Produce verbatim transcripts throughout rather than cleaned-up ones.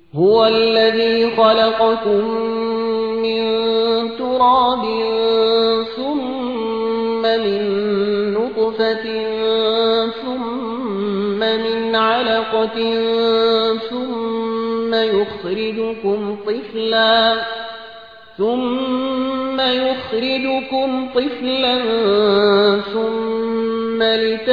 هو الذي خلقكم من تراب ثم من نطفة ثم من علقة ثم يخرجكم طفلا ثم يخرجكم طفلا ثم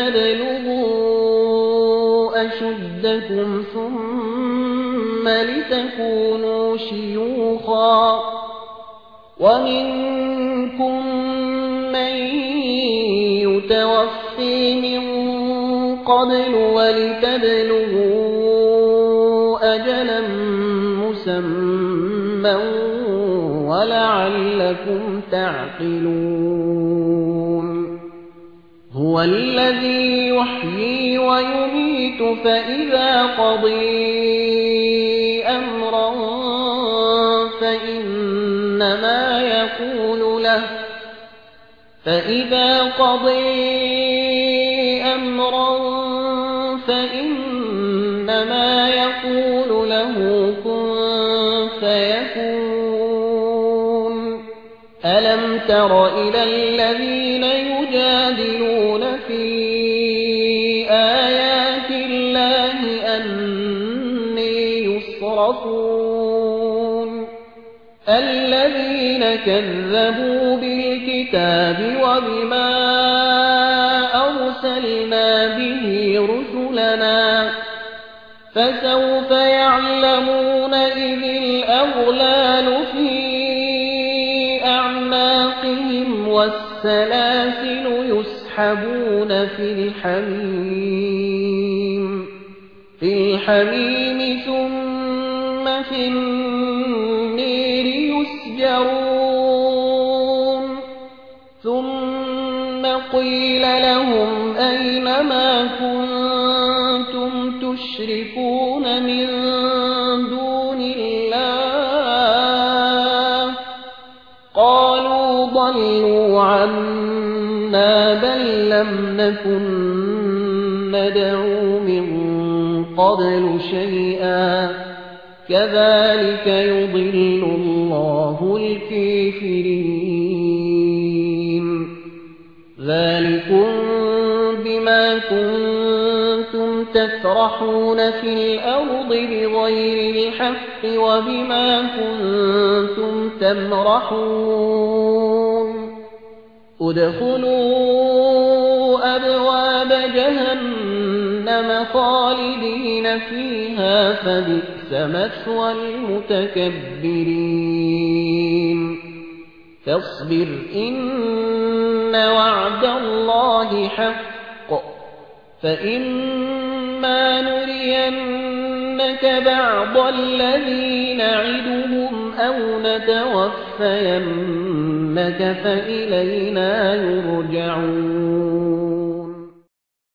لتبلغوا أشدكم ثم لتكونوا شيوخا ومنكم من يتوفي من قبل ولتبلغوا أجلا مسمى ولعلكم تعقلون هو الذي يحيي ويميت فإذا قضي أمرا فإنما يقول له فإذا قضي أمرا فإنما يقول له كن فيكون ألم تر إلى الذين يجادلون في آيات الله أني يصرفون الذين كذبوا بالكتاب وبما أرسلنا به رسلنا فسوف يعلمون إذ الأغلال في أعناقهم والسلاسل يسحبون في الحميم في الحميم ثم في النير يسجرون ثم قيل لهم أين ما كنتم تشركون من دون الله قالوا ضلوا عنا بل لم نكن ندعو من قبل شيئا كذلك يضل الله الكافرين ذلكم بما كنتم تفرحون في الأرض بغير الحق وبما كنتم تمرحون ادخلوا أبواب جهنم خالدين فيها فبئس مثوى المتكبرين فاصبر إن وعد الله حق فإما نرينك بعض الذي نعدهم أو نتوفينك فإلينا يرجعون